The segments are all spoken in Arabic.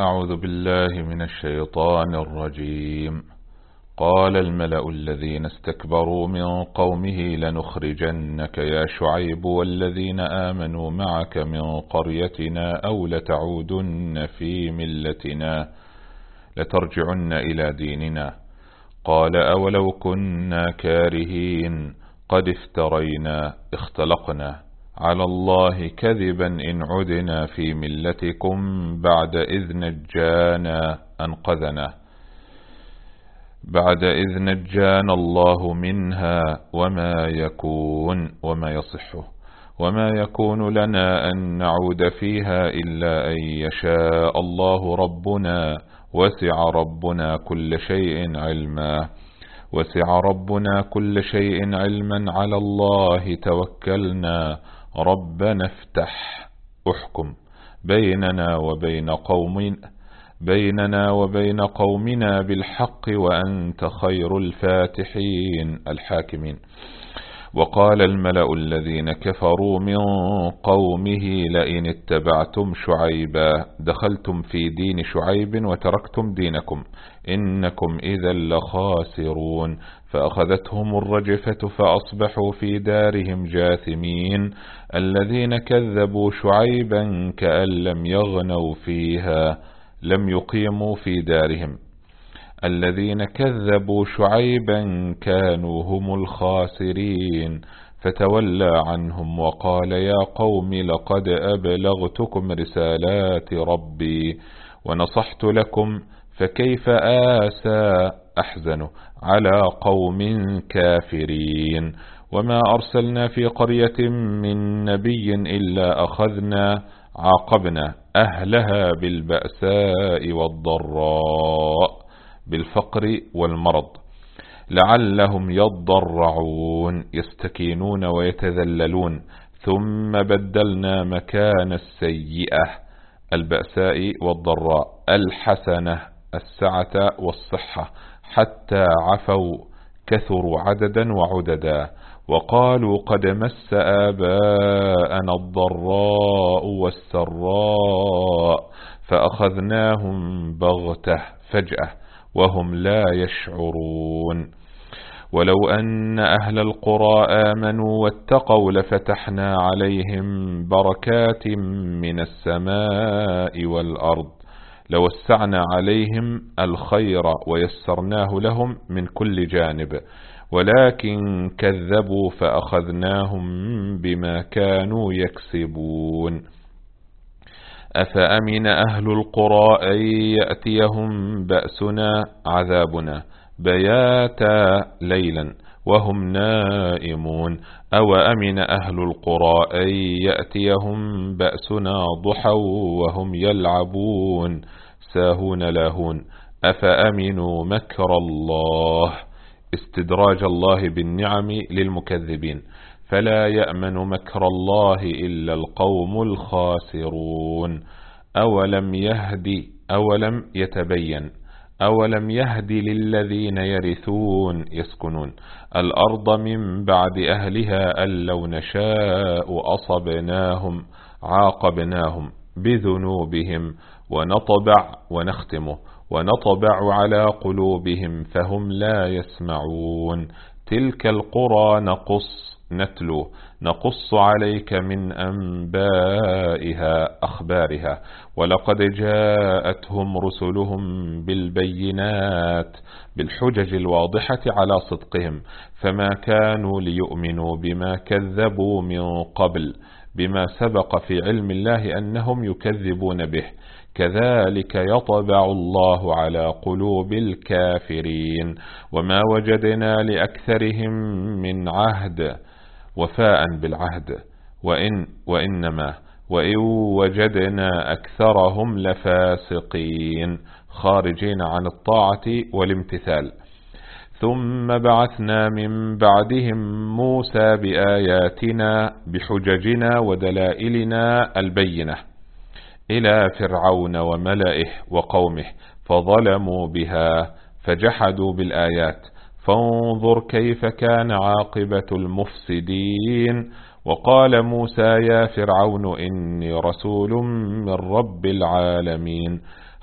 أعوذ بالله من الشيطان الرجيم. قال الملأ الذين استكبروا من قومه لنخرجنك يا شعيب والذين آمنوا معك من قريتنا أو لتعودن في ملتنا لترجعن إلى ديننا. قال أولو كنا كارهين قد اختلقنا على الله كذبا إن عدنا في ملتكم بعد إذ نجانا الله منها وما يكون لنا أن نعود فيها إلا أن يشاء الله ربنا وسع ربنا كل شيء علما على الله توكلنا ربنا احكم بيننا وبين قومنا بالحق وأنت خير الفاتحين الحاكمين. وقال الملأ الذين كفروا من قومه لئن اتبعتم شعيبا دخلتم في دين شعيب وتركتم دينكم إنكم إذا لخاسرون. فأخذتهم الرجفة فأصبحوا في دارهم جاثمين. الذين كذبوا شعيبا كأن لم يغنوا فيها لم يقيموا في دارهم. الذين كذبوا شعيبا كانوا هم الخاسرين. فتولى عنهم وقال يا قوم لقد أبلغتكم رسالات ربي ونصحت لكم فكيف أحزن على قوم كافرين. وما أرسلنا في قرية من نبي إلا عاقبنا أهلها بالبأساء والضراء بالفقر والمرض لعلهم يضرعون يستكينون ويتذللون. ثم بدلنا مكان السيئة البأساء والضراء الحسنة السعة والصحة حتى عفوا كثروا عددا وعددا. وقالوا قد مس آباءنا الضراء والسراء فأخذناهم بغتة فجأة وهم لا يشعرون. ولو أن أهل القرى آمنوا واتقوا لفتحنا عليهم بركات من السماء والأرض لوسعنا عليهم الخير ويسرناه لهم من كل جانب ولكن كذبوا فأخذناهم بما كانوا يكسبون. أفأمن أهل القرى أن يأتيهم بأسنا عذابنا بياتا ليلا وهم نائمون أو أمن أهل القرى أن يأتيهم بأسنا ضحى وهم يلعبون ساهون لاهون. أفأمنوا مكر الله استدراج الله بالنعم للمكذبين فلا يأمن مكر الله إلا القوم الخاسرون. أولم يهد للذين يسكنون الأرض من بعد أهلها أن لو نشاء أصبناهم عاقبناهم بذنوبهم ونطبع على قلوبهم فهم لا يسمعون. تلك القرى نقص عليك من أخبارها ولقد جاءتهم رسلهم بالبينات بالحجج الواضحة على صدقهم فما كانوا ليؤمنوا بما كذبوا من قبل بما سبق في علم الله أنهم يكذبون به كذلك يطبع الله على قلوب الكافرين. وما وجدنا لأكثرهم من عهد وفاء بالعهد وإن وجدنا أكثرهم لفاسقين خارجين عن الطاعة والامتثال. ثم بعثنا من بعدهم موسى بآياتنا بحججنا ودلائلنا البينة إلى فرعون وملئه وقومه فظلموا بها فجحدوا بالآيات فانظر كيف كان عاقبة المفسدين. وقال موسى يا فرعون إني رسول من رب العالمين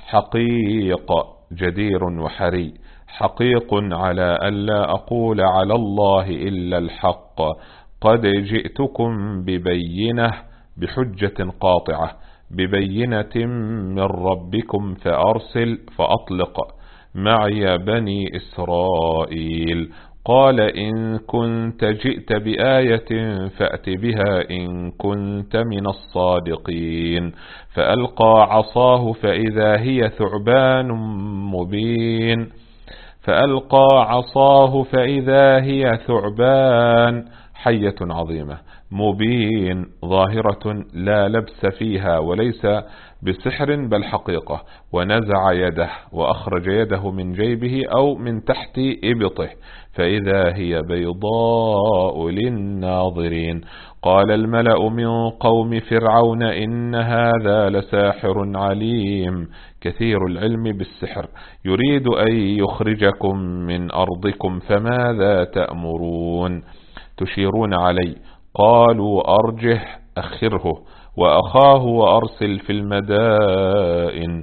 حقيق جدير وحري، حقيق على ألا أقول على الله إلا الحق، قد جئتكم ببينة، بحجة قاطعة، ببينة من ربكم فأرسل فأطلق معي بني إسرائيل. قال إن كنت جئت بآية فأت بها إن كنت من الصادقين. فألقى عصاه فإذا هي ثعبان مبين، فألقى عصاه فإذا هي ثعبان حية عظيمة مبين ظاهرة لا لبس فيها وليس بسحر بل حقيقة. ونزع يده وأخرج يده من جيبه أو من تحت إبطه فإذا هي بيضاء للناظرين. قال الملأ من قوم فرعون إن هذا لساحر عليم كثير العلم بالسحر، يريد أن يخرجكم من أرضكم فماذا تأمرون؟ تشيرون علي. قالوا أرجه أخره وأخاه وأرسل في المدائن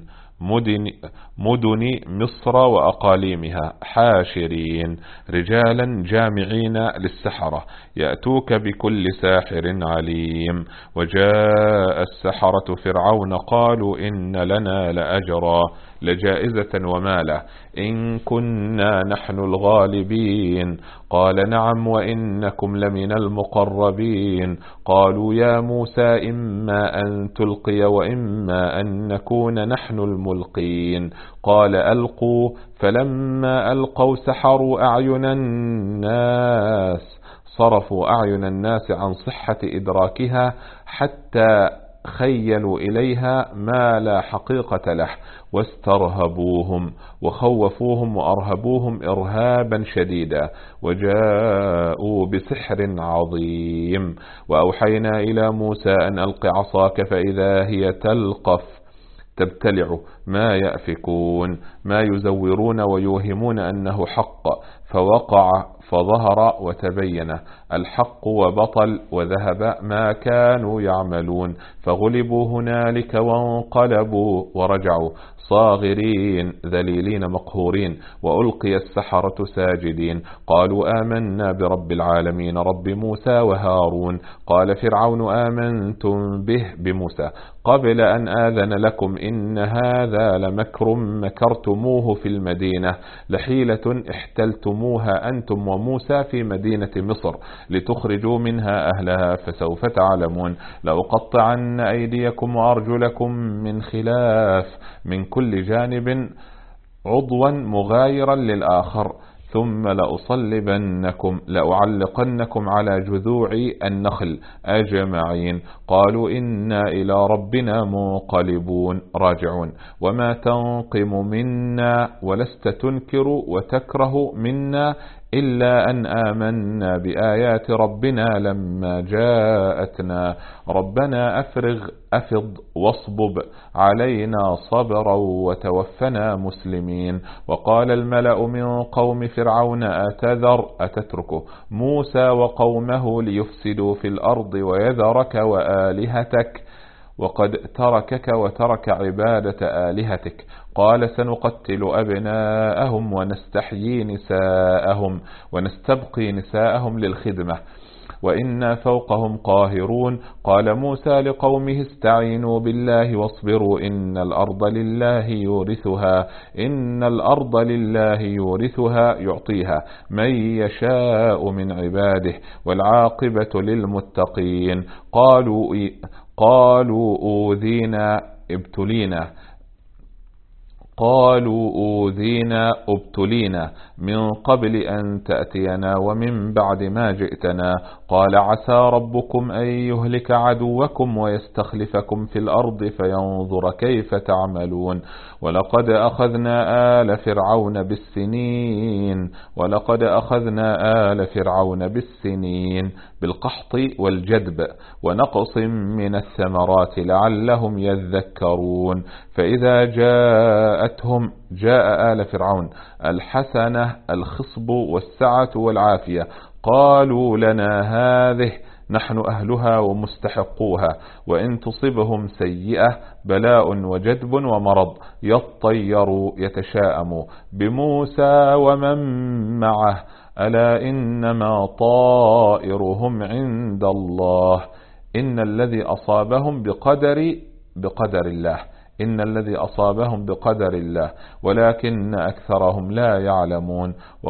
مدن مصر وأقاليمها حاشرين رجالا جامعين للسحرة يأتوك بكل ساحر عليم. وجاء السحرة فرعون قالوا إن لنا لأجرا لجائزة ومالا إن كنا نحن الغالبين. قال نعم وإنكم لمن المقربين. قالوا يا موسى إما أن تلقي وإما أن نكون نحن الملقين. قال ألقوا فلما ألقوا سحروا أعين الناس، صرفوا أعين الناس عن صحة إدراكها حتى خيلوا إليها ما لا حقيقة له، واسترهبوهم وخوفوهم وأرهبوهم إرهابا شديدا وجاءوا بسحر عظيم. وأوحينا إلى موسى أن ألق عصاك فإذا هي تلقف تبتلع ما يأفكون، ما يزورون ويوهمون أنه حق، فوقع فظهر وتبين الحق وبطل وذهب ما كانوا يعملون. فغلبوا هنالك وانقلبوا ورجعوا صاغرين ذليلين مقهورين. وألقي السحرة ساجدين قالوا آمنا برب العالمين رب موسى وهارون. قال فرعون آمنتم به بموسى قبل أن آذن لكم إن هذا لمكر مكرتموه في المدينة لحيلة احتلتموها أنتم وموسى في مدينة مصر لتخرجوا منها أهلها فسوف تعلمون. لأقطعن أيديكم وأرجلكم من خلاف من كل جانب عضوا مغايرا للآخر ثم لأصلبنكم لأعلقنكم على جذوع النخل أجمعين. قالوا إنا إلى ربنا منقلبون راجعون. وما تنقم منا ولست تنكر وتكره منا إلا أن آمنا بآيات ربنا لما جاءتنا ربنا أفض واصبب علينا صبرا وتوفنا مسلمين. وقال الملأ من قوم فرعون أتترك موسى وقومه ليفسدوا في الأرض ويذرك وآلهتك وقد تركك وترك عبادة آلهتك. قال سنقتل أبناءهم ونستحيي نساءهم ونستبقي نساءهم للخدمة وإنا فوقهم قاهرون. قال موسى لقومه استعينوا بالله واصبروا إن الأرض لله يورثها يعطيها من يشاء من عباده والعاقبة للمتقين. قالوا أوذينا ابتلينا من قبل أن تأتينا ومن بعد ما جئتنا. قال عسى ربكم أن يهلك عدوكم ويستخلفكم في الأرض فينظر كيف تعملون. ولقد أخذنا آل فرعون بالسنين بالقحط والجدب ونقص من الثمرات لعلهم يذكرون. فإذا جاء آل فرعون الحسنة الخصب والسعة والعافية قالوا لنا هذه نحن أهلها ومستحقوها، وإن تصبهم سيئة بلاء وجدب ومرض يطيروا يتشاءموا بموسى ومن معه، ألا إنما طائرهم عند الله، إن الذي أصابهم بقدر الله، إن الذي أصابهم بقدر الله، ولكن أكثرهم لا يعلمون.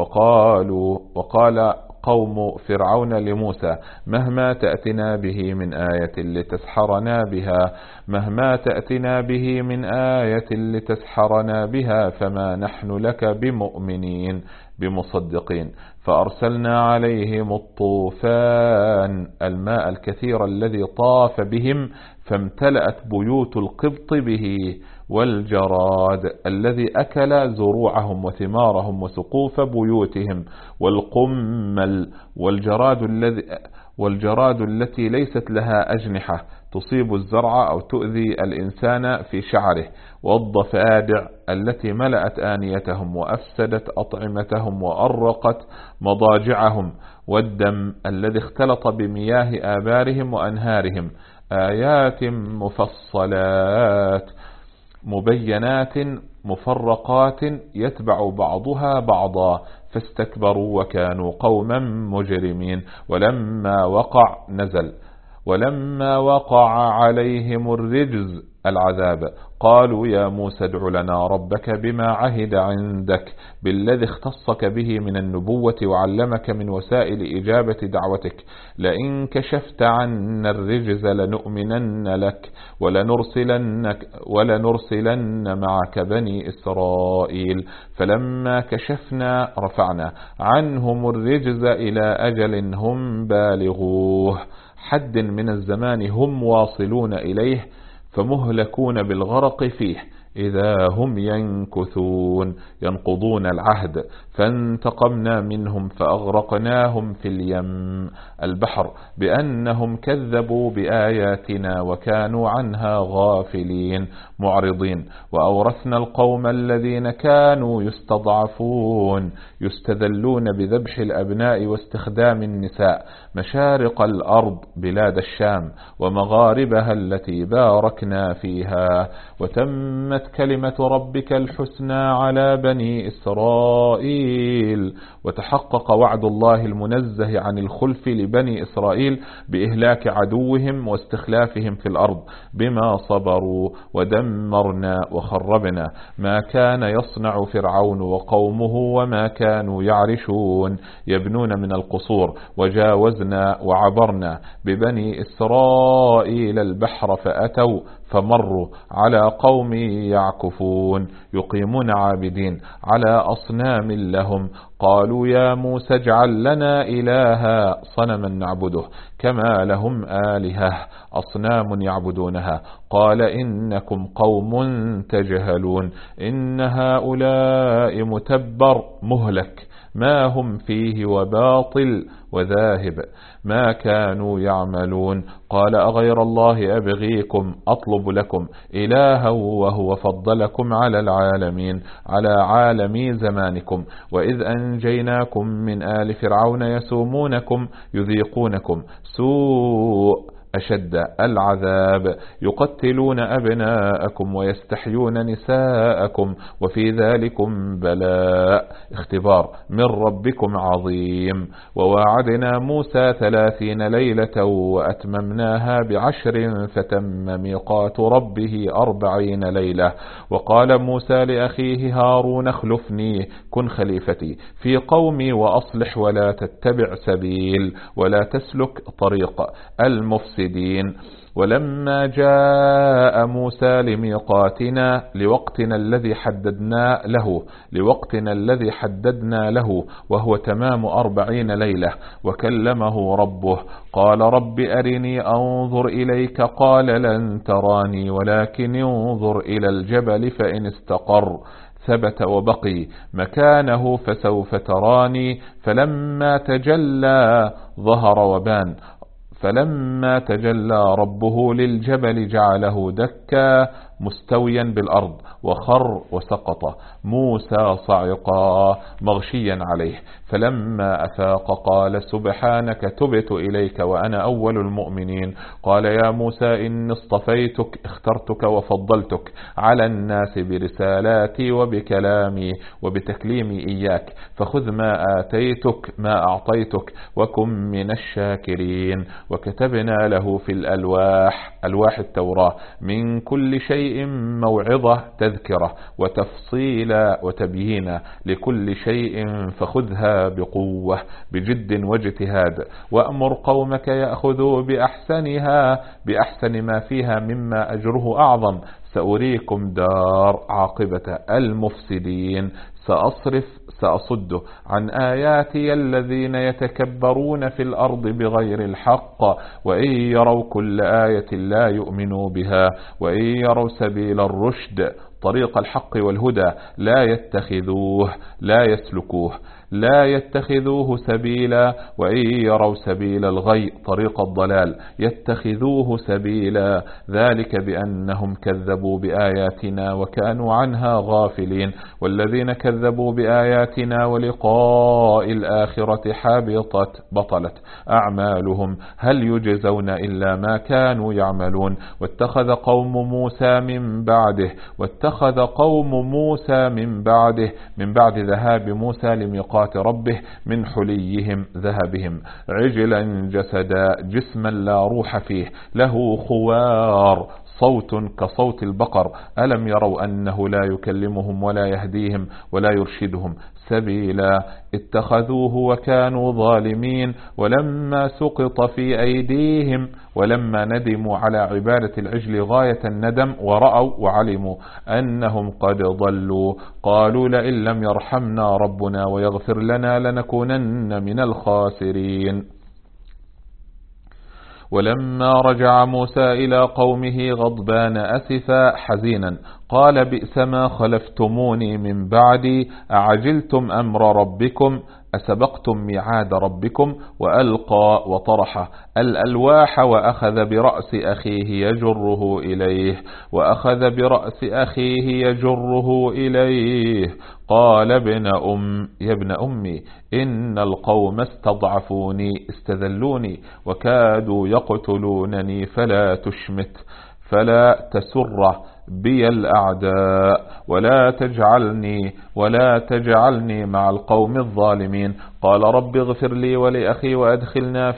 وقال قوم فرعون لموسى مهما تأتنا به من آية لتسحرنا بها، مهما تأتنا به من آية لتسحرنا بها فما نحن لك بمؤمنين بمصدقين. فأرسلنا عليهم الطوفان الماء الكثير الذي طاف بهم فامتلأت بيوت القبط به، والجراد الذي أكل زروعهم وثمارهم وسقوف بيوتهم، والقمل والجراد التي ليست لها أجنحة تصيب الزرع أو تؤذي الإنسان في شعره، والضفادع التي ملأت آنيتهم وأفسدت أطعمتهم وأرقت مضاجعهم، والدم الذي اختلط بمياه آبارهم وأنهارهم، آيات مفصلات مبينات مفرقات يتبع بعضها بعضا، فاستكبروا وكانوا قوما مجرمين. ولما وقع عليهم الرجز العذاب قالوا يا موسى ادع لنا ربك بما عهد عندك بالذي اختصك به من النبوة وعلمك من وسائل إجابة دعوتك، لئن كشفت عنا الرجز لنؤمنن لك ولنرسلن معك بني إسرائيل. فلما كشفنا رفعنا عنهم الرجز إلى أجل هم بالغوه، حد من الزمان هم واصلون إليه، فمهلكون بالغرق فيه إذا هم ينقضون العهد. فانتقمنا منهم فأغرقناهم في البحر بأنهم كذبوا بآياتنا وكانوا عنها غافلين معرضين. وأورثنا القوم الذين كانوا يستضعفون يستذلون بذبح الأبناء واستخدام النساء مشارق الأرض بلاد الشام ومغاربها التي باركنا فيها، وتمت كلمة ربك الحسنى على بني إسرائيل، وتحقق وعد الله المنزه عن الخلف لبني إسرائيل بإهلاك عدوهم واستخلافهم في الأرض بما صبروا، ودمرنا وخربنا ما كان يصنع فرعون وقومه وما كانوا يعرشون يبنون من القصور. وجاوزنا وعبرنا ببني إسرائيل البحر فمروا على قوم يعكفون يقيمون عابدين على أصنام لهم، قالوا يا موسى اجعل لنا إلها صنما نعبده كما لهم آلهة أصنام يعبدونها. قال إنكم قوم تجهلون، إن هؤلاء متبر مهلك ما هم فيه وباطل وذاهب ما كانوا يعملون. قال أغير الله أبغيكم أطلب لكم إلها وهو فضلكم على العالمين على عالمي زمانكم، وإذ أنجيناكم من آل فرعون يسومونكم يذيقونكم سوء أشد العذاب يقتلون أبناءكم ويستحيون نساءكم وفي ذلكم بلاء اختبار من ربكم عظيم. وواعدنا موسى 30 ليلة وأتممناها ب10 فتم ميقات ربه 40 ليلة. وقال موسى لأخيه هارون اخلفني كن خليفتي في قومي وأصلح ولا تتبع سبيل ولا تسلك طريق المفسدين. ولما جاء موسى لميقاتنا لوقتنا الذي حددنا له وهو تمام 40 ليلة وكلمه ربه قال رب أرني أنظر إليك قال لن تراني ولكن انظر إلى الجبل فإن استقر ثبت وبقي مكانه فسوف تراني. فلما تجلى ربه للجبل جعله دكا مستويا بالأرض وخر وسقط. موسى صعقا مغشيا عليه، فلما أفاق قال سبحانك تبت إليك وأنا أول المؤمنين. قال يا موسى إني اصطفيتك، اخترتك وفضلتك على الناس برسالاتي وبكلامي وبتكليمي إياك، فخذ ما آتيتك ما أعطيتك وكن من الشاكرين. وكتبنا له في ألواح التوراة من كل شيء موعظة تذكرة وتفصيلا وتبيينا لكل شيء، فخذها بقوة بجد واجتهاد، وأمر قومك يأخذوا بأحسنها بأحسن ما فيها مما أجره أعظم، سأريكم دار عاقبة المفسدين. سأصد عن آياتي الذين يتكبرون في الأرض بغير الحق، وإن يروا كل آية لا يؤمنوا بها، وإن يروا سبيل الرشد طريق الحق والهدى لا يتخذوه سبيلا، وإن يروا سبيل الغي طريق الضلال يتخذوه سبيلا، ذلك بأنهم كذبوا بآياتنا وكانوا عنها غافلين. والذين كذبوا بآياتنا ولقاء الآخرة بطلت أعمالهم، هل يجزون إلا ما كانوا يعملون. واتخذ قوم موسى من بعد ذهاب موسى لميقات ربه من حليهم ذهبهم عجلا جسدا جسما لا روح فيه له خوار صوت كصوت البقر، ألم يروا أنه لا يكلمهم ولا يهديهم ولا يرشدهم سبيلا. اتخذوه وكانوا ظالمين، ولما سقط في أيديهم ولما ندموا على عبادة العجل غاية الندم ورأوا وعلموا أنهم قد ضلوا، قالوا لئن لم يرحمنا ربنا ويغفر لنا لنكونن من الخاسرين. ولما رجع موسى إلى قومه غضبان أسفا حزينا قال بئس ما خلفتموني من بعدي، أعجلتم أمر ربكم أسبقتم ميعاد ربكم. وألقى وطرح الألواح وأخذ برأس أخيه يجره إليه قال يا ابن أمي إن القوم استضعفوني استذلوني وكادوا يقتلونني فلا تسر بي الأعداء ولا تجعلني مع القوم الظالمين. قال رب اغفر لي ولأخي وأدخلنا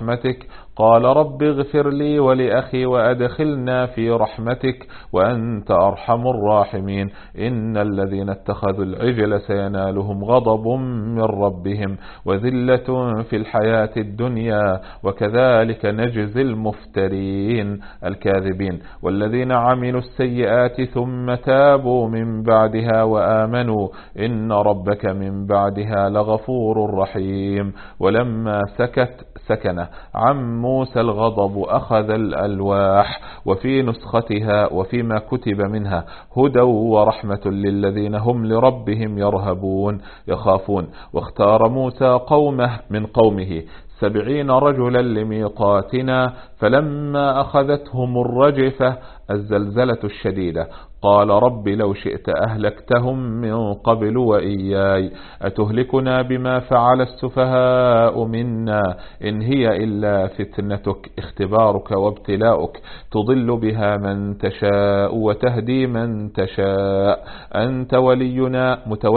في رحمتك وأنت أرحم الراحمين. إن الذين اتخذوا العجل سينالهم غضب من ربهم وذلة في الحياة الدنيا وكذلك نجزي المفترين الكاذبين. والذين عملوا السيئات ثم تابوا من بعدها وآمنوا إن ربك من بعدها لغفور رحيم. ولما سكن عن موسى الغضب أخذ الألواح وفي نسختها وفيما كتب منها هدى ورحمة للذين هم لربهم يخافون. واختار موسى قومه من قومه 70 رجلا لميقاتنا، فلما أخذتهم الرجفة الزلزلة الشديدة قال رب لو شئت أهلكتهم من قبل وإياي، أتهلكنا بما فعل السفهاء منا، إن هي إلا فتنتك اختبارك وابتلاؤك تضل بها من تشاء وتهدي من تشاء، أنت ولينا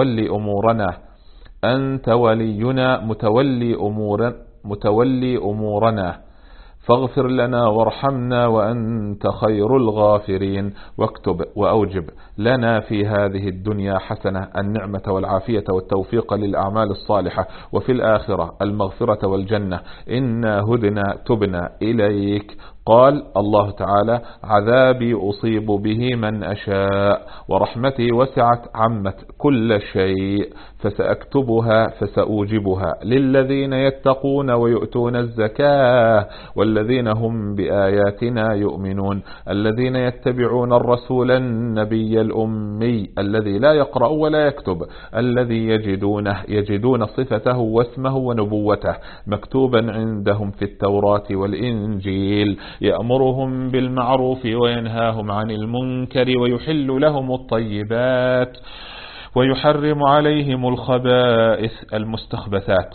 متولي أمورنا فاغفر لنا وارحمنا وأنت خير الغافرين. واكتب وأوجب لنا في هذه الدنيا حسنة النعمة والعافية والتوفيق للأعمال الصالحة، وفي الآخرة المغفرة والجنة، إنا هدنا تبنا إليك. قال الله تعالى عذابي أصيب به من أشاء ورحمتي وسعت عمت كل شيء، فسأوجبها للذين يتقون ويؤتون الزكاة والذين هم بآياتنا يؤمنون، الذين يتبعون الرسول النبي الأمي الأمي الذي لا يقرأ ولا يكتب، الذي يجدون صفته واسمه ونبوته مكتوبا عندهم في التوراة والإنجيل، يأمرهم بالمعروف وينهاهم عن المنكر ويحل لهم الطيبات ويحرم عليهم الخبائث المستخبثات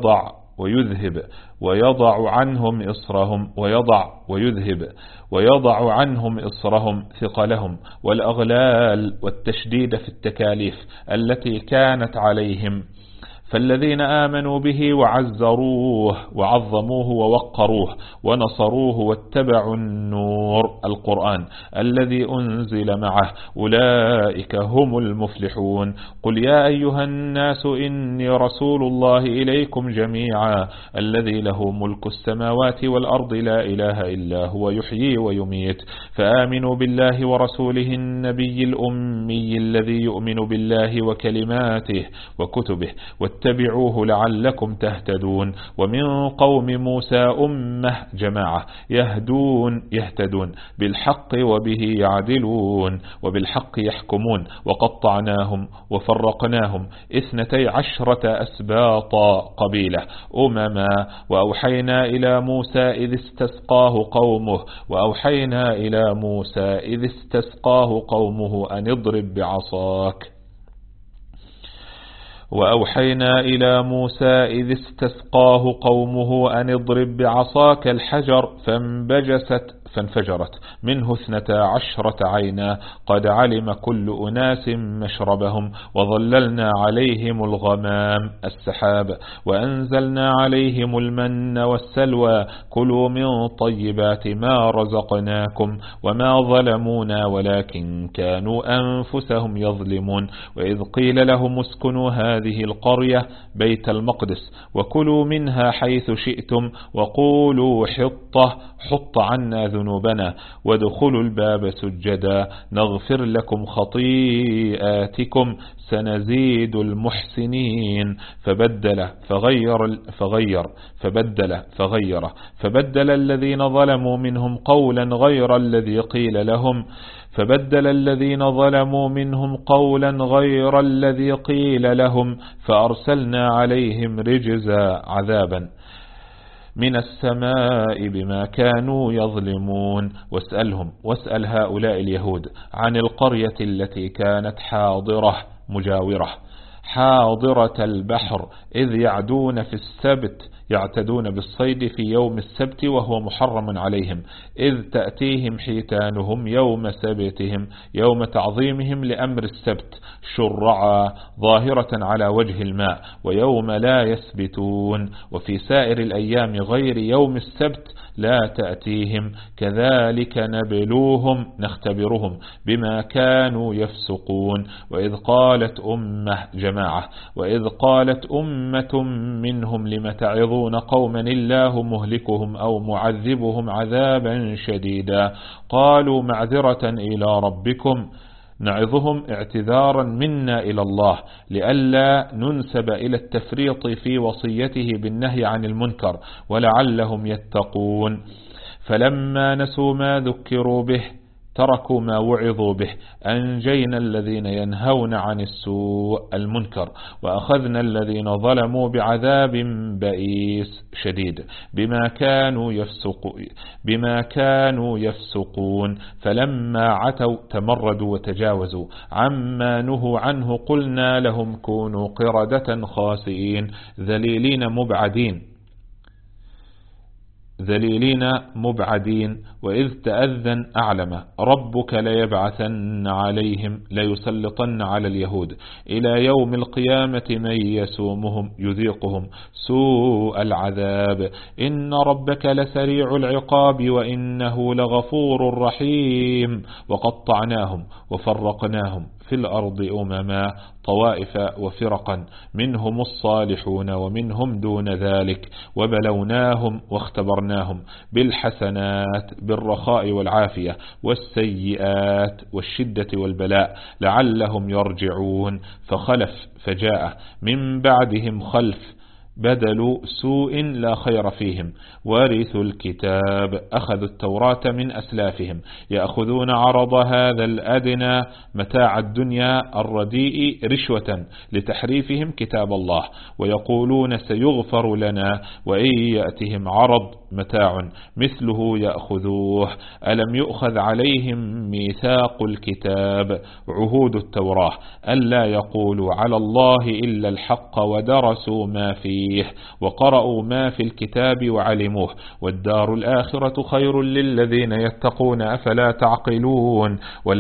ويضع عنهم إصرهم ثقلهم والأغلال والتشديد في التكاليف التي كانت عليهم. فالذين آمنوا به وعزروه وعظموه ووقروه ونصروه واتبعوا النور القرآن الذي أنزل معه أولئك هم المفلحون. قل يا أيها الناس إني رسول الله إليكم جميعا الذي له ملك السماوات والأرض لا إله إلا هو يحيي ويميت، فآمنوا بالله ورسوله النبي الأمي الذي يؤمن بالله وكلماته وكتبه واتبعوه لعلكم تهتدون. ومن قوم موسى أمة جماعة يهتدون بالحق وبه يعدلون وبالحق يحكمون. وقطعناهم وفرقناهم 12 أسباط قبيلة أمما. وأوحينا إلى موسى إذ استسقاه قومه أن اضرب بعصاك الحجر فانفجرت منه 12 عينا قد علم كل أناس مشربهم. وظللنا عليهم الغمام السحاب وأنزلنا عليهم المن والسلوى كلوا من طيبات ما رزقناكم وما ظلمونا ولكن كانوا أنفسهم يظلمون. وإذ قيل لهم اسكنوا هذه القرية بيت المقدس وكلوا منها حيث شئتم وقولوا حط عنا ذنوبنا وادخلوا الباب سجدا نغفر لكم خطيئاتكم سنزيد المحسنين. فبدل الذين ظلموا منهم قولا غير الذي قيل لهم فأرسلنا عليهم رجزا عذابا من السماء بما كانوا يظلمون. واسأل هؤلاء اليهود عن القرية التي كانت حاضرة البحر إذ يعدون في السبت يعتدون بالصيد في يوم السبت وهو محرم عليهم، إذ تأتيهم حيتانهم يوم سبتهم يوم تعظيمهم لأمر السبت شرعا ظاهرة على وجه الماء ويوم لا يسبتون، وفي سائر الأيام غير يوم السبت لا تأتيهم كذلك نختبرهم بما كانوا يفسقون. وإذ قالت أمة منهم لم تعظون قوما الله مهلكهم أو معذبهم عذابا شديدا قالوا معذرة إلى ربكم نعظهم اعتذارا منا إلى الله لئلا ننسب إلى التفريط في وصيته بالنهي عن المنكر ولعلهم يتقون. فلما نسوا ما ذكروا به تركوا ما وعظوا به أنجينا الذين ينهون عن السوء المنكر وأخذنا الذين ظلموا بعذاب بئيس شديد بما كانوا يفسقون. فلما عتوا تمردوا وتجاوزوا عما نهوا عنه قلنا لهم كونوا قردة خاسئين ذليلين مبعدين. وإذ تأذن أعلم ربك ليبعثن عليهم ليسلطن على اليهود إلى يوم القيامة من يسومهم يذيقهم سوء العذاب إن ربك لسريع العقاب وإنه لغفور رحيم. وقطعناهم وفرقناهم في الأرض أمما طوائف وفرقا منهم الصالحون ومنهم دون ذلك وبلوناهم واختبرناهم بالحسنات بالرخاء والعافية والسيئات والشدة والبلاء لعلهم يرجعون. فجاء من بعدهم خلف بدل سوء لا خير فيهم. ورثوا الكتاب أخذوا التوراة من أسلافهم يأخذون عرض هذا الأدنى متاع الدنيا الرديء رشوة لتحريفهم كتاب الله، ويقولون سيغفر لنا، وإن يأتهم عرض متاع مثله يأخذوه. ألم يؤخذ عليهم ميثاق الكتاب عهود التوراة ألا يقولوا على الله إلا الحق، ودرسوا ما فيه وقرأوا ما في الكتاب وعلموه، والدار الآخرة خير للذين يتقون أفلا تعقلون.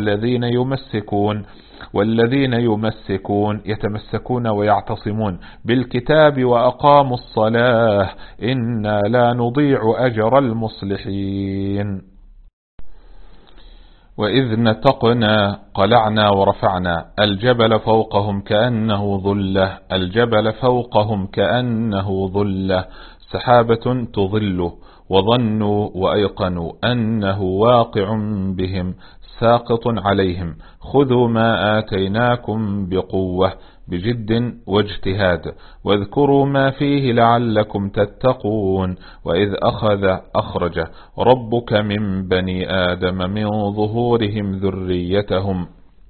والذين يتمسكون ويعتصمون بالكتاب وأقاموا الصلاة إنا لا نضيع أجر المصلحين. وإذ نتقنا قلعنا ورفعنا الجبل فوقهم كأنه ظلة سحابة تظله، وظنوا وأيقنوا أنه واقع بهم ساقط عليهم. خذوا ما آتيناكم بقوة بجد واجتهاد، واذكروا ما فيه لعلكم تتقون. وإذ أخرج ربك من بني آدم من ظهورهم ذريتهم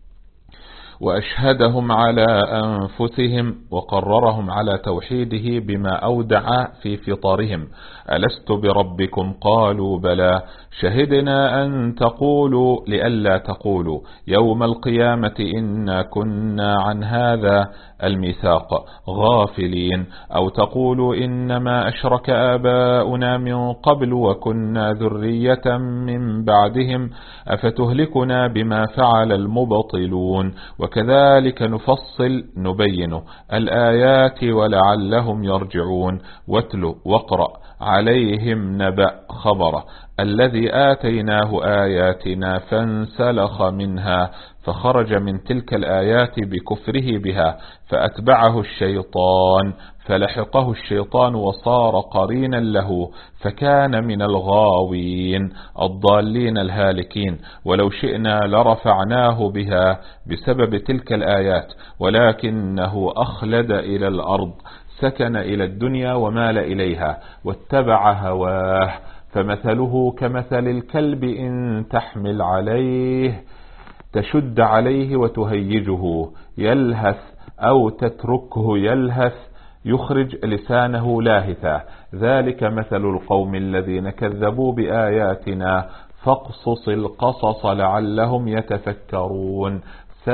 وأشهدهم على أنفسهم وقررهم على توحيده بما أودع في فطرهم: ألست بربكم؟ قالوا بلى، شهدنا أن تقولوا لئلا تقولوا يوم القيامة إنا كنا عن هذا الميثاق غافلين، أو تقولوا إنما أشرك آباؤنا من قبل وكنا ذرية من بعدهم أفتهلكنا بما فعل المبطلون. وكذلك نفصل نبين الآيات ولعلهم يرجعون. واتل واقرأ عليهم نبأ خبر الذي آتيناه آياتنا فانسلخ منها، فخرج من تلك الآيات بكفره بها فأتبعه الشيطان فلحقه الشيطان وصار قرينا له، فكان من الغاوين الضالين الهالكين. ولو شئنا لرفعناه بها بسبب تلك الآيات، ولكنه أخلد إلى الأرض، سكن إلى الدنيا ومال إليها واتبع هواه، فمثله كمثل الكلب إن تحمل عليه تشد عليه وتهيجه يلهث أو تتركه يلهث يخرج لسانه لاهثا. ذلك مثل القوم الذين كذبوا بآياتنا فاقصص القصص لعلهم يتفكرون.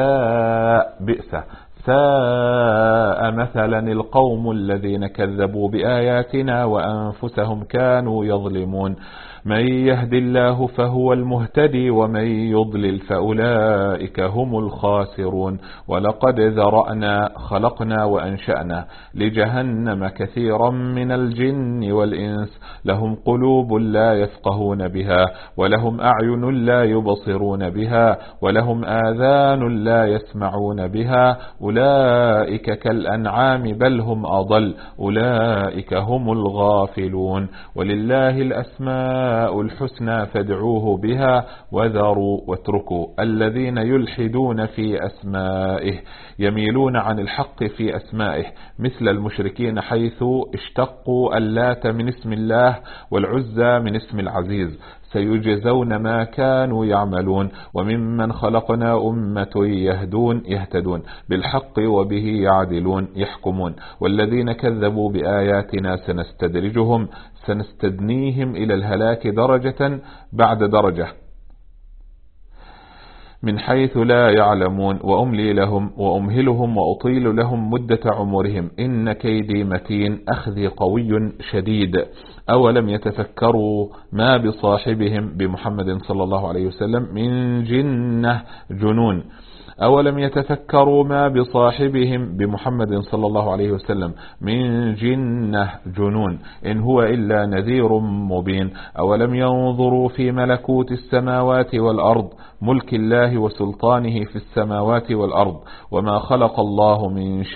ساء مثلا القوم الذين كذبوا بآياتنا وأنفسهم كانوا يظلمون. من يهد الله فهو المهتدي، ومن يضلل فأولئك هم الخاسرون. ولقد خلقنا وأنشأنا لجهنم كثيرا من الجن والإنس، لهم قلوب لا يفقهون بها، ولهم أعين لا يبصرون بها، ولهم آذان لا يسمعون بها. أولئك كالأنعام بل هم أضل، أولئك هم الغافلون. ولله الأسماء الحسنى فادعوه بها واتركوا الذين يلحدون في أسمائه، يميلون عن الحق في أسمائه، مثل المشركين حيث اشتقوا اللات من اسم الله والعزى من اسم العزيز. سيجزون ما كانوا يعملون. وممن خلقنا أمة يهتدون بالحق وبه يعدلون يحكمون. والذين كذبوا بآياتنا سنستدنيهم إلى الهلاك درجة بعد درجة من حيث لا يعلمون. وأملي لهم وأمهلهم وأطيل لهم مدة عمرهم إن كيدي متين أخذي قوي شديد. أولم يتفكروا ما بصاحبهم بمحمد صلى الله عليه وسلم من جنة جنون. أولم يتفكروا ما بصاحبهم بمحمد صلى الله عليه وسلم من جنة جنون إن هو إلا نذير مبين. أولم ينظروا في ملكوت السماوات والأرض، ملك الله وسلطانه في السماوات والأرض، وما خلق الله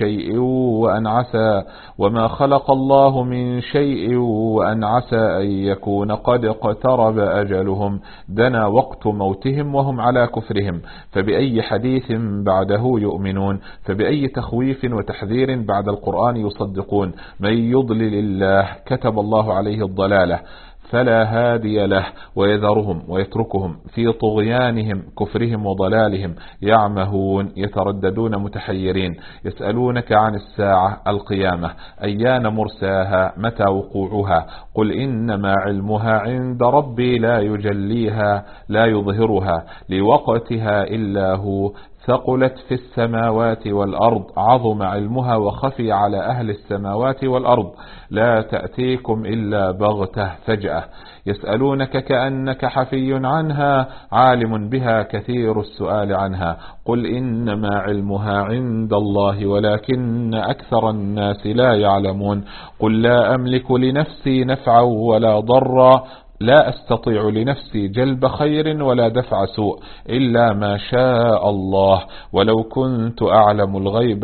من شيء وأن عسى أن يكون قد اقترب أجلهم، دنا وقت موتهم وهم على كفرهم، فبأي حديث بعده يؤمنون. فبأي تخويف وتحذير بعد القرآن يصدقون؟ من يضلل الله كتب الله عليه الضلالة فلا هادي له، ويذرهم ويتركهم في طغيانهم كفرهم وضلالهم يعمهون يترددون متحيرين. يسألونك عن الساعة القيامة أيان مرساها متى وقوعها؟ قل إنما علمها عند ربي لا يظهرها لوقتها إلا هو، ثقلت في السماوات والأرض، عظم علمها وخفي على أهل السماوات والأرض، لا تأتيكم إلا بغتة فجأة. يسألونك كأنك حفي عنها، عالم بها كثير السؤال عنها. قل إنما علمها عند الله ولكن أكثر الناس لا يعلمون. قل لا أملك لنفسي نفعا ولا ضرا، لا أستطيع لنفسي جلب خير ولا دفع سوء إلا ما شاء الله، ولو كنت أعلم الغيب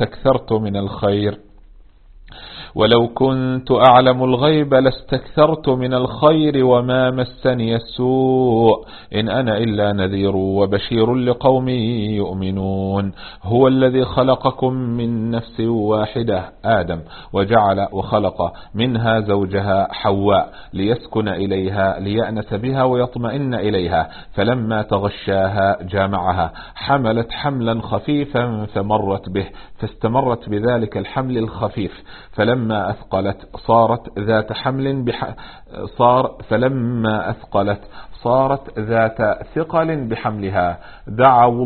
لاستكثرت من الخير وما مسني السوء، إن أنا إلا نذير وبشير لقوم يؤمنون. هو الذي خلقكم من نفس واحدة آدم وخلق منها زوجها حواء ليسكن إليها ليأنس بها ويطمئن إليها، فلما تغشاها جامعها حملت حملا خفيفا فمرت به، فاستمرت بذلك الحمل الخفيف، فلما أثقلت صارت ذات ثقل بحملها. دعوا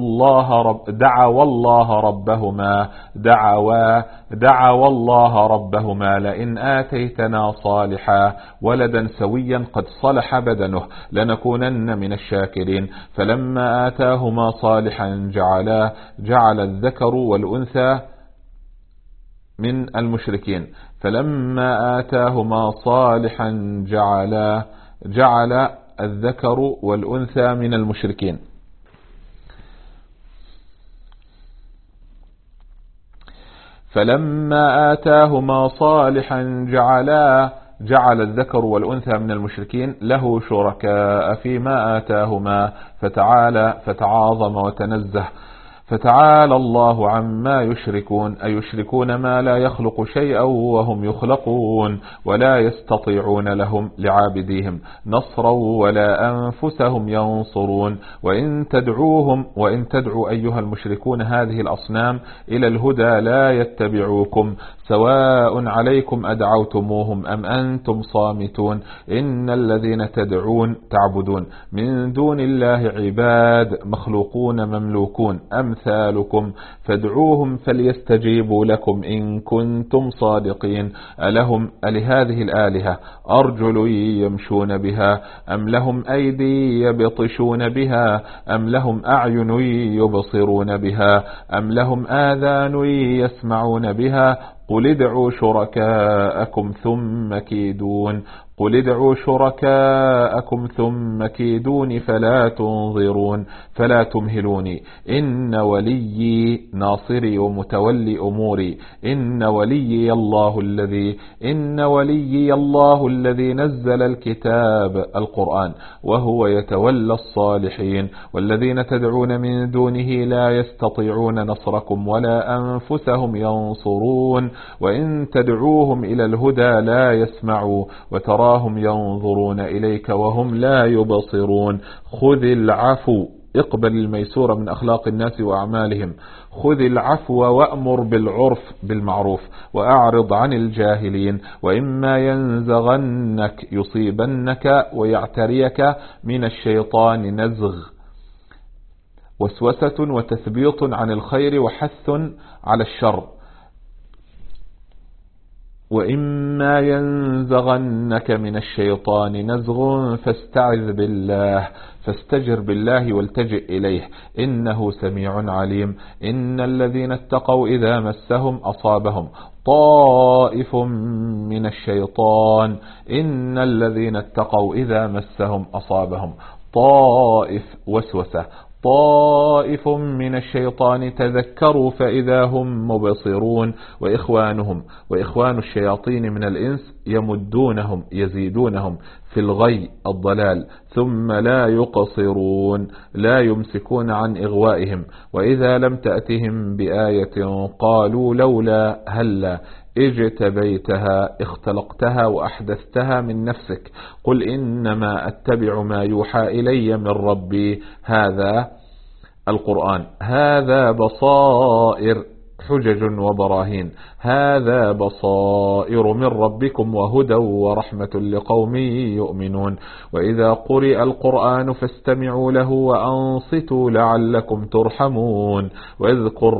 الله ربهما لئن آتيتنا صالحا ولدا سويا قد صلح بدنه لنكونن من الشاكرين. فلما آتاهما صالحا جعل الذكر والأنثى من المشركين. فلما آتاهما صالحا جعل الذكر والأنثى من المشركين. فلما آتاهما صالحا جعل الذكر والأنثى من المشركين له شركاء فيما آتاهما فتعاظم وتنزه. فتعالى الله عما يشركون، أيشركون ما لا يخلق شيئا وهم يخلقون، ولا يستطيعون لهم لعابديهم نصرا ولا أنفسهم ينصرون. وإن تدعوا أيها المشركون هذه الأصنام إلى الهدى لا يتبعوكم، سواء عليكم أدعوتموهم أم أنتم صامتون. إن الذين تعبدون من دون الله عباد مخلوقون مملوكون أمثالكم، فادعوهم فليستجيبوا لكم إن كنتم صادقين. ألهذه الآلهة أرجل يمشون بها أم لهم أيدي يبطشون بها أم لهم أعين يبصرون بها أم لهم آذان يسمعون بها؟ قل ادعوا شركاءكم ثم كيدون فلا تمهلوني. إن وليي ناصري ومتولي أموري، إن وليي الله الذي نزل الكتاب القرآن وهو يتولى الصالحين. والذين تدعون من دونه لا يستطيعون نصركم ولا أنفسهم ينصرون. وإن تدعوهم إلى الهدى لا يسمعوا وتراهم ينظرون إليك وهم لا يبصرون. خذ العفو، اقبل الميسور من أخلاق الناس وأعمالهم. خذ العفو وأمر بالمعروف وأعرض عن الجاهلين. وإما يصيبنك ويعتريك من الشيطان نزغ، وسوسة وتثبيط عن الخير وحث على الشر. وإما ينزغنك من الشيطان نزغ فاستجر بالله والتجئ إليه إنه سميع عليم. إن الذين اتقوا إذا مسهم أصابهم طائف من الشيطان وسوسة طائف من الشيطان تذكروا فإذا هم مبصرون. وإخوان الشياطين من الإنس يمدونهم يزيدونهم في الغي الضلال ثم لا يقصرون، لا يمسكون عن إغوائهم. وإذا لم تأتهم بآية قالوا لولا هلا اجتبيتها اختلقتها وأحدثتها من نفسك قل إنما أتبع ما يوحى إلي من ربي. هذا القرآن هذا بصائر حجج وبراهين، هذا بصائر من ربكم وهدى ورحمة لقوم يؤمنون. وإذا قرئ القرآن فاستمعوا له وأنصتوا لعلكم ترحمون. واذكر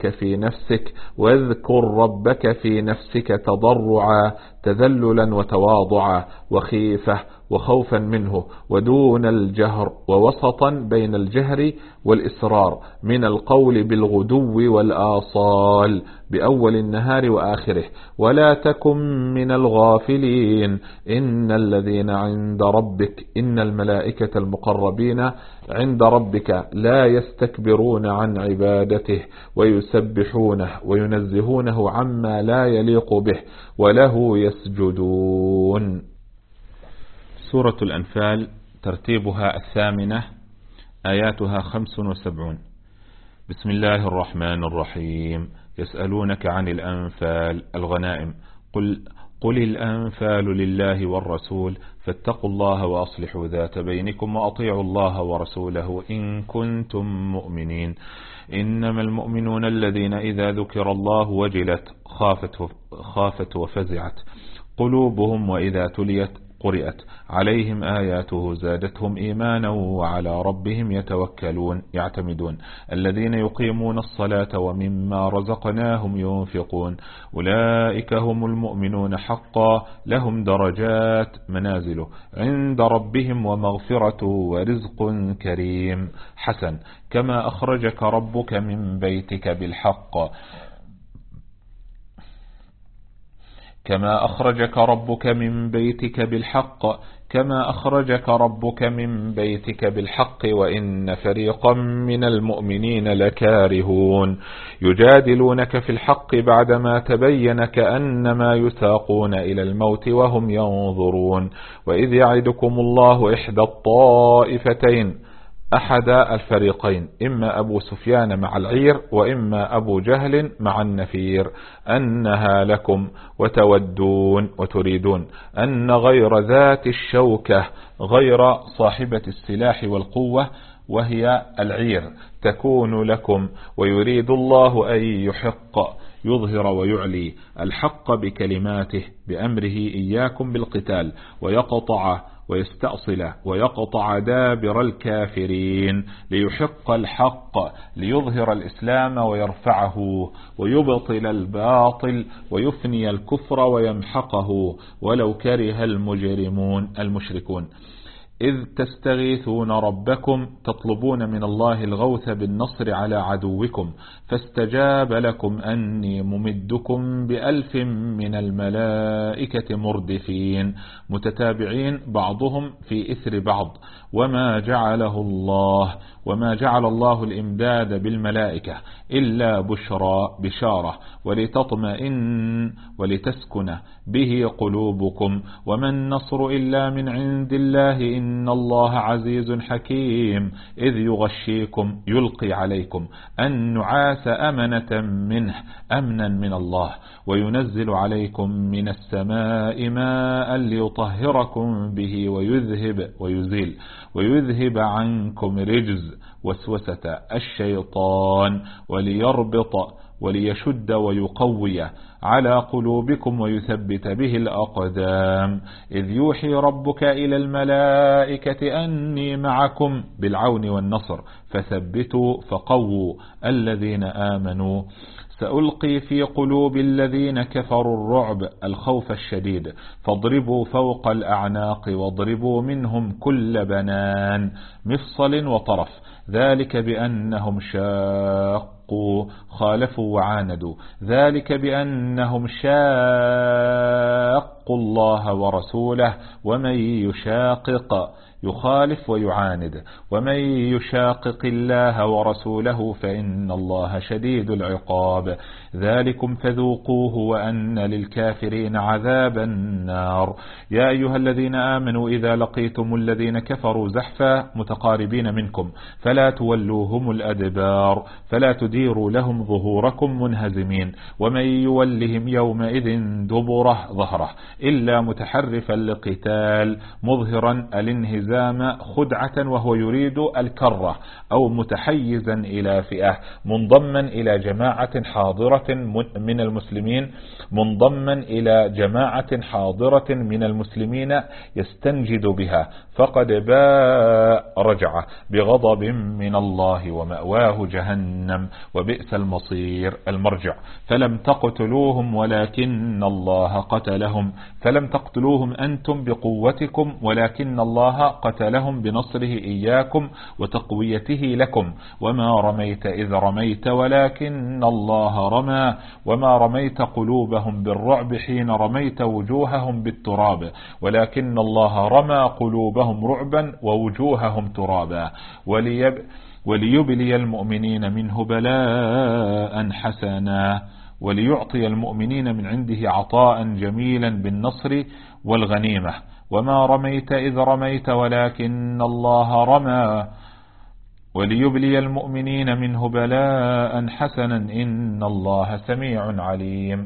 ربك في نفسك تضرعا تذللا وتواضعا وخيفة وخوفا منه ودون الجهر ووسطا بين الجهر والإسرار من القول بالغدو والآصال بأول النهار وآخره. ولا تكن من الغافلين إن الذين عند ربك إن الملائكة المقربين عند ربك لا يستكبرون عن عبادته ويسبحونه وينزهونه عما لا يليق به وله يسجدون. سورة الأنفال ترتيبها 8 آياتها 75. بسم الله الرحمن الرحيم. يسألونك عن الأنفال الغنائم قل الأنفال لله والرسول فاتقوا الله وأصلحوا ذات بينكم وأطيعوا الله ورسوله إن كنتم مؤمنين. إنما المؤمنون الذين إذا ذكر الله وجلت خافت وفزعت قلوبهم وإذا تليت قرئت عليهم آياته زادتهم إيمانا وعلى ربهم يعتمدون. الذين يقيمون الصلاة ومما رزقناهم ينفقون أولئك هم المؤمنون حقا لهم درجات منازل عند ربهم ومغفرة ورزق كريم حسن كما أخرجك ربك من بيتك بالحق كما أخرجك ربك من بيتك بالحق وإن فريقا من المؤمنين لكارهون يجادلونك في الحق بعدما تبين كأنما يساقون إلى الموت وهم ينظرون. وإذ يعدكم الله إحدى الطائفتين أحد الفريقين إما أبو سفيان مع العير وإما أبو جهل مع النفير أنها لكم وتريدون أن غير ذات الشوكة غير صاحبة السلاح والقوة وهي العير تكون لكم ويريد الله أن يظهر ويعلي الحق بكلماته بأمره إياكم بالقتال ويستأصل ويقطع دابر الكافرين ليحق الحق ليظهر الإسلام ويرفعه ويبطل الباطل ويفني الكفر ويمحقه ولو كره المشركون. إذ تستغيثون ربكم تطلبون من الله الغوث بالنصر على عدوكم فاستجاب لكم أني ممدكم ب1000 من الملائكة مردفين متتابعين بعضهم في إثر بعض وما جعل الله الإمداد بالملائكة إلا بشارة ولتطمئن ولتسكن به قلوبكم وما النصر إلا من عند الله إن الله عزيز حكيم. إذ يلقي عليكم النعاس أمنا من الله وينزل عليكم من السماء ماء ليطهركم به ويذهب عنكم رجز وسوسة الشيطان وليشد ويقوي على قلوبكم ويثبت به الأقدام. إذ يوحي ربك إلى الملائكة أني معكم بالعون والنصر فثبتوا فقووا الذين آمنوا. سألقي في قلوب الذين كفروا الرعب الخوف الشديد فاضربوا فوق الأعناق واضربوا منهم كل بنان مفصل وطرف ذلك بأنهم خالفوا وعاندوا ذلك بأنهم شاقوا الله ورسوله ومن يخالف ويعاند. ومن يشاقق الله ورسوله فإن الله شديد العقاب. ذلكم فذوقوه وأن للكافرين عذاب النار. يا أيها الذين آمنوا إذا لقيتم الذين كفروا زحفا متقاربين منكم فلا تولوهم الأدبار فلا تديروا لهم ظهوركم منهزمين. ومن يولهم يومئذ دبره ظهره إلا متحرفا لقتال مظهرا الانهزام خدعة وهو يريد الكرة أو متحيزا إلى فئة منضما إلى جماعة حاضرة من المسلمين يستنجد بها فقد باء رجعه بغضب من الله ومأواه جهنم وبئس المصير المرجع. فلم تقتلوهم ولكن الله قتلهم فلم تقتلوهم أنتم بقوتكم ولكن الله قتلهم بنصره إياكم وتقويته لكم. وما رميت إذ رميت ولكن الله رمى وما رميت قلوبهم بالرعب حين رميت وجوههم بالتراب ولكن الله رمى قلوبهم رعبا ووجوههم ترابا. وليبلي المؤمنين منه بلاء حسنا وليعطي المؤمنين من عنده عطاء جميلا بالنصر والغنيمة. وما رميت إذ رميت ولكن الله رمى وليبلي المؤمنين منه بلاء حسنا إن الله سميع عليم.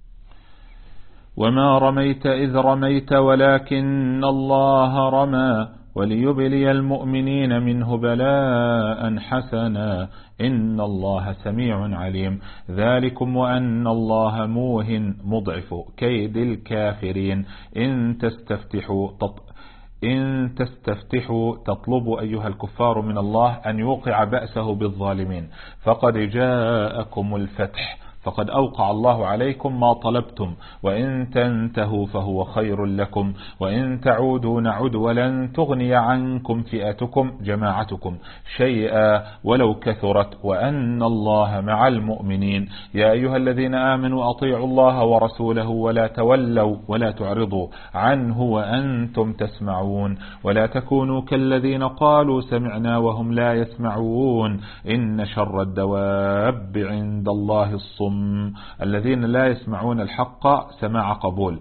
وما رميت إذ رميت ولكن الله رمى وليبلي المؤمنين منه بلاء حسنا إن الله سميع عليم. ذلكم وأن الله موهن مضعف كيد الكافرين إن تستفتحوا تطلبوا أيها الكفار من الله أن يوقع بأسه بالظالمين فقد جاءكم الفتح فقد أوقع الله عليكم ما طلبتم وإن تنتهوا فهو خير لكم وإن تعودوا نعد ولن تغني عنكم فئتكم جماعتكم شيئا ولو كثرت وأن الله مع المؤمنين. يا أيها الذين آمنوا أطيعوا الله ورسوله ولا تولوا ولا تعرضوا عنه وأنتم تسمعون ولا تكونوا كالذين قالوا سمعنا وهم لا يسمعون. إن شر الدواب عند الله الصم الذين لا يسمعون الحق سماع قبول.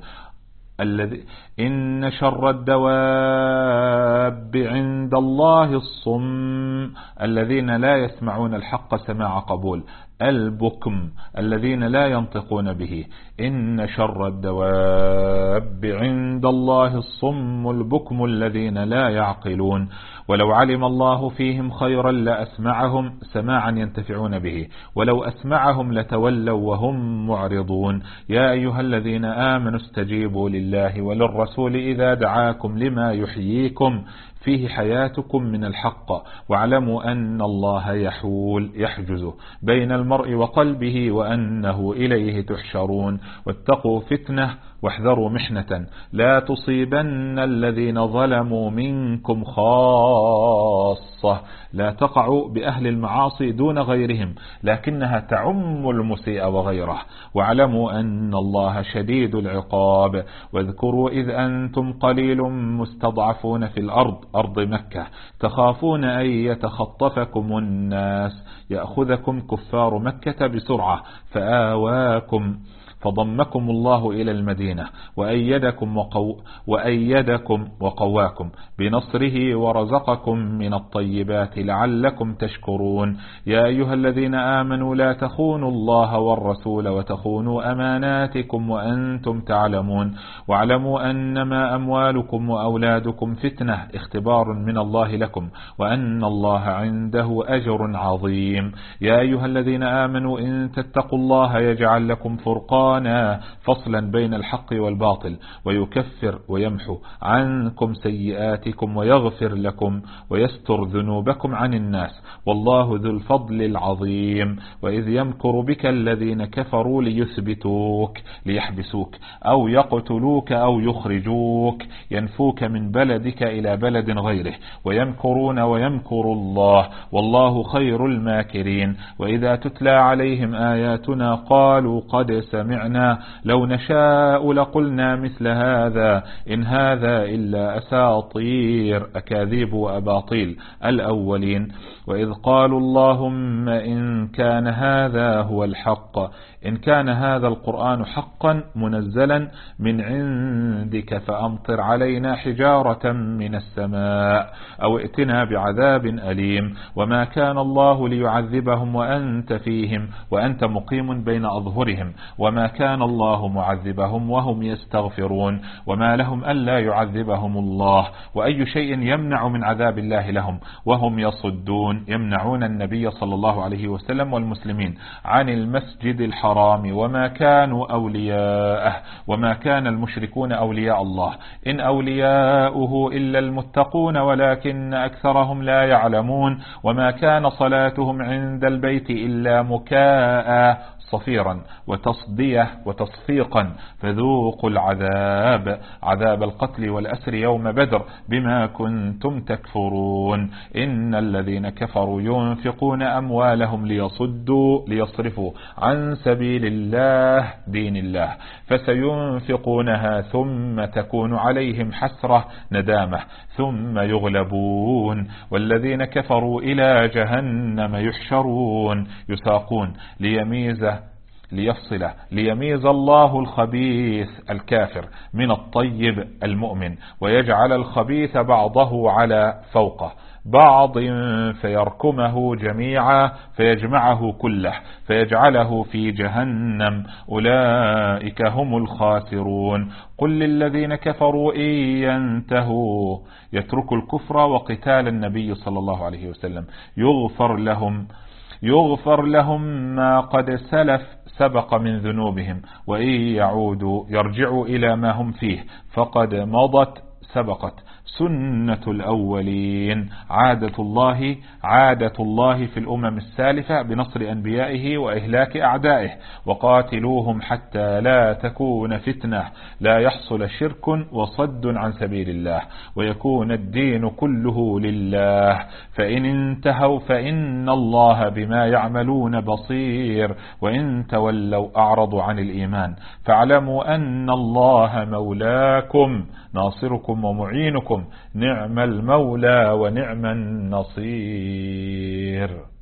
إن شر الدواب عند الله الصم الذين لا يسمعون الحق سماع قبول البكم الذين لا ينطقون به. إن شر الدواب عند الله الصم البكم الذين لا يعقلون. ولو علم الله فيهم خيرا لأسمعهم سماعا ينتفعون به ولو أسمعهم لتولوا وهم معرضون. يا أيها الذين آمنوا استجيبوا لله وللرسول إذا دعاكم لما يحييكم فيه حياتكم من الحق واعلموا أن الله يحجز بين المرء وقلبه وأنه إليه تحشرون. واتقوا فتنة واحذروا محنة لا تصيبن الذين ظلموا منكم خاصة. لا تقعوا بأهل المعاصي دون غيرهم لكنها تعم المسيء وغيره. واعلموا أن الله شديد العقاب. واذكروا إذ أنتم قليل مستضعفون في الأرض أرض مكة تخافون أن يتخطفكم الناس يأخذكم كفار مكة بسرعة فآواكم فضمكم الله إلى المدينة وأيدكم وقواكم بنصره ورزقكم من الطيبات لعلكم تشكرون. يا أيها الذين آمنوا لا تخونوا الله والرسول وتخونوا أماناتكم وأنتم تعلمون. واعلموا أنما أموالكم وأولادكم فتنة اختبار من الله لكم وأن الله عنده أجر عظيم. يا أيها الذين آمنوا إن تتقوا الله يجعل لكم فرقانا فصلا بين الحق والباطل ويكفر ويمحو عنكم سيئاتكم ويغفر لكم ويستر ذنوبكم عن الناس والله ذو الفضل العظيم. وإذ يمكر بك الذين كفروا ليثبتوك ليحبسوك أو يقتلوك أو يخرجوك ينفوك من بلدك إلى بلد غيره ويمكرون ويمكر الله والله خير الماكرين. وإذا تتلى عليهم آياتنا قالوا قد سمعنا سمعنا لو نشاء لقلنا مثل هذا إن هذا إلا أساطير أكاذيب وأباطيل الأولين. وإذ قالوا اللهم إن كان هذا هو الحق، إن كان هذا القرآن حقا منزلا من عندك فأمطر علينا حجارة من السماء أو ائتنا بعذاب أليم. وما كان الله ليعذبهم وأنت فيهم وأنت مقيم بين أظهرهم، وما كان الله معذبهم وهم يستغفرون، وما لهم ألا يعذبهم الله وأي شيء يمنع من عذاب الله لهم وهم يصدون، يمنعون النبي صلى الله عليه وسلم والمسلمين عن المسجد الحرام وما كانوا أولياءه، وما كان المشركون أولياء الله إن أولياؤه إلا المتقون ولكن أكثرهم لا يعلمون. وما كان صلاتهم عند البيت إلا مكاء صفيرا وتصدية وتصفيقا فذوقوا العذاب عذاب القتل والأسر يوم بدر بما كنتم تكفرون. إن الذين كفروا ينفقون أموالهم ليصرفوا عن سبيل الله دين الله فسينفقونها ثم تكون عليهم حسرة ندامة ثم يغلبون والذين كفروا إلى جهنم يحشرون يساقون ليميز الله الخبيث الكافر من الطيب المؤمن ويجعل الخبيث بعضه على فوقه بعض فيركمه جميعا فيجمعه كله فيجعله في جهنم أولئك هم الخاسرون. قل للذين كفروا إن ينتهوا يتركوا الكفر وقتال النبي صلى الله عليه وسلم يغفر لهم ما قد سبق من ذنوبهم وإن يعودوا يرجعوا إلى ما هم فيه فقد مضت سبقت سنة الأولين. عادة الله في الأمم السالفة بنصر أنبيائه وإهلاك أعدائه وقاتلوهم حتى لا تكون فتنة لا يحصل شرك وصد عن سبيل الله ويكون الدين كله لله. فإن انتهوا فإن الله بما يعملون بصير وإن تولوا أعرضوا عن الإيمان فاعلموا أن الله مولاكم ناصركم ومعينكم نعم المولى ونعم النصير.